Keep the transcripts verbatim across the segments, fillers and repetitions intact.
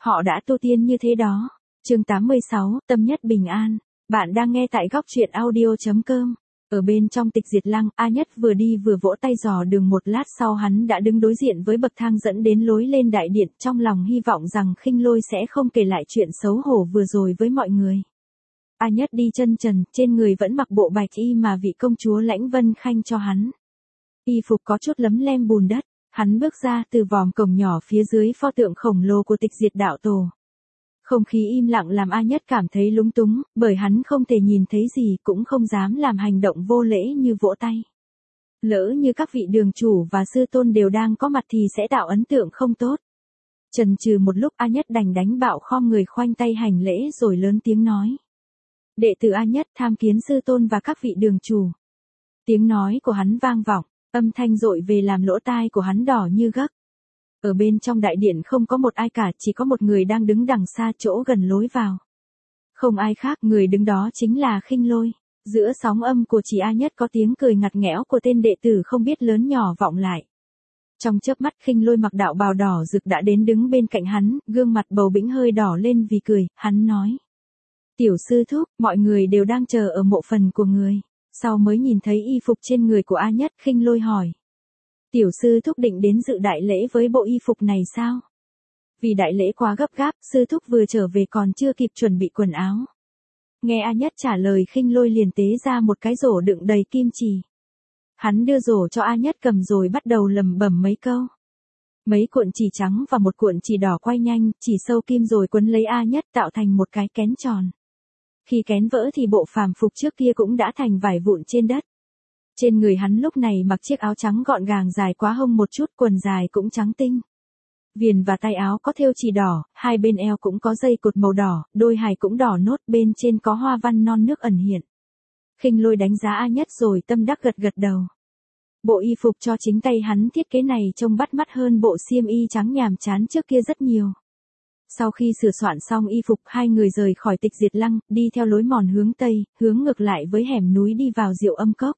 Họ đã tu tiên như thế đó. Chương tám mươi sáu, tâm nhất bình an. Bạn đang nghe tại góc truyện audio chấm com. Ở bên trong Tịch Diệt Lăng, A Nhất vừa đi vừa vỗ tay dò đường, một lát sau hắn đã đứng đối diện với bậc thang dẫn đến lối lên đại điện, trong lòng hy vọng rằng Khinh Lôi sẽ không kể lại chuyện xấu hổ vừa rồi với mọi người. A Nhất đi chân trần, trên người vẫn mặc bộ bạch y mà vị công chúa Lãnh Vân Khanh cho hắn. Y phục có chút lấm lem bùn đất, hắn bước ra từ vòm cổng nhỏ phía dưới pho tượng khổng lồ của Tịch Diệt Đạo Tổ. Không khí im lặng làm A Nhất cảm thấy lúng túng, bởi hắn không thể nhìn thấy gì, cũng không dám làm hành động vô lễ như vỗ tay. Lỡ như các vị đường chủ và sư tôn đều đang có mặt thì sẽ tạo ấn tượng không tốt. Chần chừ một lúc, A Nhất đành đánh bạo khom người khoanh tay hành lễ rồi lớn tiếng nói. Đệ tử A Nhất tham kiến sư tôn và các vị đường chủ. Tiếng nói của hắn vang vọng, âm thanh dội về làm lỗ tai của hắn đỏ như gấc. Ở bên trong đại điện không có một ai cả, chỉ có một người đang đứng đằng xa chỗ gần lối vào. Không ai khác, người đứng đó chính là Khinh Lôi. Giữa sóng âm của chỉ A Nhất có tiếng cười ngặt nghẽo của tên đệ tử không biết lớn nhỏ vọng lại. Trong chớp mắt, Khinh Lôi mặc đạo bào đỏ rực đã đến đứng bên cạnh hắn, gương mặt bầu bĩnh hơi đỏ lên vì cười, hắn nói. Tiểu sư thúc, mọi người đều đang chờ ở mộ phần của người. Sau mới nhìn thấy y phục trên người của A Nhất, Khinh Lôi hỏi. Tiểu sư thúc định đến dự đại lễ với bộ y phục này sao? Vì đại lễ quá gấp gáp, sư thúc vừa trở về còn chưa kịp chuẩn bị quần áo. Nghe A Nhất trả lời, Khinh Lôi liền tế ra một cái rổ đựng đầy kim chỉ. Hắn đưa rổ cho A Nhất cầm rồi bắt đầu lẩm bẩm mấy câu. Mấy cuộn chỉ trắng và một cuộn chỉ đỏ quay nhanh, chỉ sâu kim rồi quấn lấy A Nhất tạo thành một cái kén tròn. Khi kén vỡ thì bộ phàm phục trước kia cũng đã thành vải vụn trên đất. Trên người hắn lúc này mặc chiếc áo trắng gọn gàng dài quá hông một chút, quần dài cũng trắng tinh. Viền và tay áo có thêu chỉ đỏ, hai bên eo cũng có dây cột màu đỏ, đôi hài cũng đỏ nốt, bên trên có hoa văn non nước ẩn hiện. Khinh Lôi đánh giá A Nhất rồi tâm đắc gật gật đầu. Bộ y phục cho chính tay hắn thiết kế này trông bắt mắt hơn bộ xiêm y trắng nhàm chán trước kia rất nhiều. Sau khi sửa soạn xong y phục, hai người rời khỏi Tịch Diệt Lăng, đi theo lối mòn hướng Tây, hướng ngược lại với hẻm núi đi vào Diệu Âm Cốc.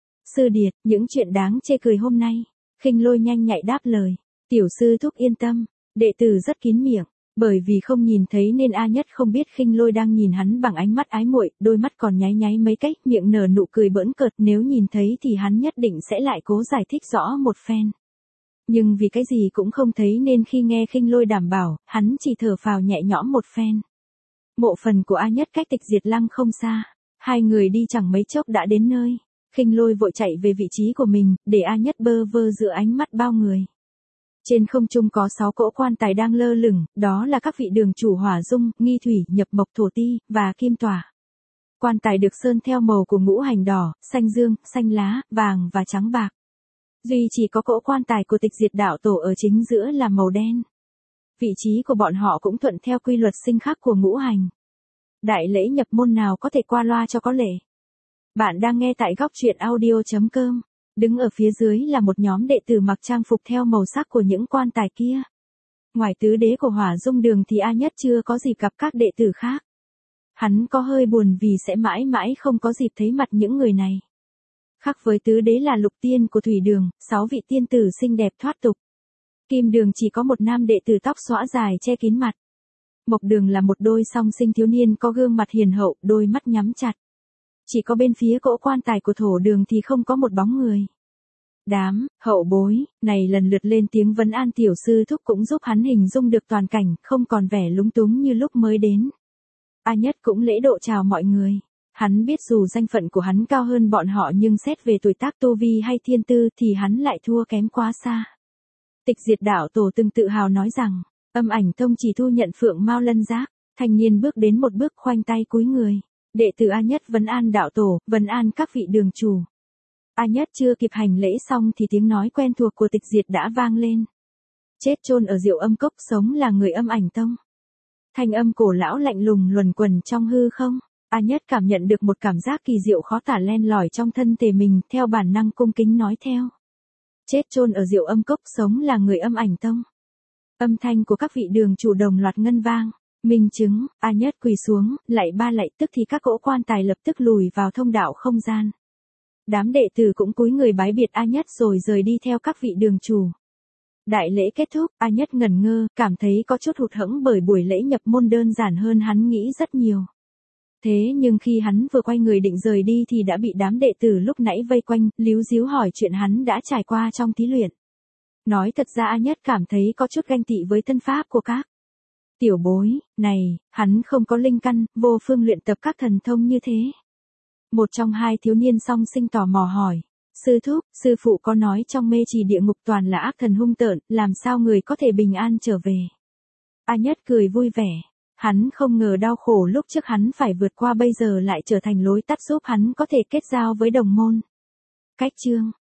Sư điệt, những chuyện đáng chê cười hôm nay. Khinh Lôi nhanh nhạy đáp lời. Tiểu sư thúc yên tâm, đệ tử rất kín miệng. Bởi vì không nhìn thấy nên A Nhất không biết Khinh Lôi đang nhìn hắn bằng ánh mắt ái muội, đôi mắt còn nháy nháy mấy cách, miệng nở nụ cười bỡn cợt, nếu nhìn thấy thì hắn nhất định sẽ lại cố giải thích rõ một phen. Nhưng vì cái gì cũng không thấy nên khi nghe Khinh Lôi đảm bảo, hắn chỉ thở phào nhẹ nhõm một phen. Mộ phần của A Nhất cách Tịch Diệt Lăng không xa, hai người đi chẳng mấy chốc đã đến nơi. Khinh Lôi vội chạy về vị trí của mình, để A Nhất bơ vơ giữa ánh mắt bao người. Trên không trung có sáu cỗ quan tài đang lơ lửng, đó là các vị đường chủ Hỏa Dung, Nghi Thủy, Nhập Mộc Thổ Ti, và Kim Tỏa. Quan tài được sơn theo màu của ngũ hành đỏ, xanh dương, xanh lá, vàng và trắng bạc. Duy chỉ có cỗ quan tài của Tịch Diệt Đạo Tổ ở chính giữa là màu đen. Vị trí của bọn họ cũng thuận theo quy luật sinh khắc của ngũ hành. Đại lễ nhập môn nào có thể qua loa cho có lệ. Bạn đang nghe tại góc truyện audio chấm com. Đứng ở phía dưới là một nhóm đệ tử mặc trang phục theo màu sắc của những quan tài kia. Ngoài tứ đế của Hỏa Dung Đường thì A Nhất chưa có dịp gặp các đệ tử khác. Hắn có hơi buồn vì sẽ mãi mãi không có dịp thấy mặt những người này. Khác với tứ đế là Lục Tiên của Thủy Đường, sáu vị tiên tử xinh đẹp thoát tục. Kim Đường chỉ có một nam đệ tử tóc xõa dài che kín mặt. Mộc Đường là một đôi song sinh thiếu niên có gương mặt hiền hậu, đôi mắt nhắm chặt. Chỉ có bên phía cỗ quan tài của Thổ Đường thì không có một bóng người. Đám, hậu bối, này lần lượt lên tiếng vấn an tiểu sư thúc cũng giúp hắn hình dung được toàn cảnh, không còn vẻ lúng túng như lúc mới đến. A Nhất cũng lễ độ chào mọi người. Hắn biết dù danh phận của hắn cao hơn bọn họ nhưng xét về tuổi tác tu vi hay thiên tư thì hắn lại thua kém quá xa. Tịch Diệt Đạo Tổ từng tự hào nói rằng, Âm Ảnh Tông chỉ thu nhận Phượng Mao Lân Giác. Thanh niên bước đến một bước khoanh tay cúi người. Đệ tử A Nhất vấn an đạo tổ, vấn an các vị đường chủ. A Nhất chưa kịp hành lễ xong thì tiếng nói quen thuộc của Tịch Diệt đã vang lên. Chết chôn ở Diệu Âm Cốc, sống là người Âm Ảnh Tông. Thanh âm cổ lão lạnh lùng luẩn quẩn trong hư không. A Nhất cảm nhận được một cảm giác kỳ diệu khó tả len lỏi trong thân thể mình, theo bản năng cung kính nói theo. Chết chôn ở Diệu Âm Cốc, sống là người Âm Ảnh Tông. Âm thanh của các vị đường chủ đồng loạt ngân vang. Minh chứng, A Nhất quỳ xuống, lạy ba lạy, tức thì các cỗ quan tài lập tức lùi vào thông đạo không gian. Đám đệ tử cũng cúi người bái biệt A Nhất rồi rời đi theo các vị đường chủ. Đại lễ kết thúc, A Nhất ngẩn ngơ, cảm thấy có chút hụt hẫng bởi buổi lễ nhập môn đơn giản hơn hắn nghĩ rất nhiều. Thế nhưng khi hắn vừa quay người định rời đi thì đã bị đám đệ tử lúc nãy vây quanh, líu díu hỏi chuyện hắn đã trải qua trong thí luyện. Nói thật ra A Nhất cảm thấy có chút ganh tị với thân pháp của các tiểu bối, này, hắn không có linh căn, vô phương luyện tập các thần thông như thế. Một trong hai thiếu niên song sinh tò mò hỏi, sư thúc, sư phụ có nói trong mê trì địa ngục toàn là ác thần hung tợn, làm sao người có thể bình an trở về. A Nhất cười vui vẻ, hắn không ngờ đau khổ lúc trước hắn phải vượt qua bây giờ lại trở thành lối tắt giúp hắn có thể kết giao với đồng môn. Cách chương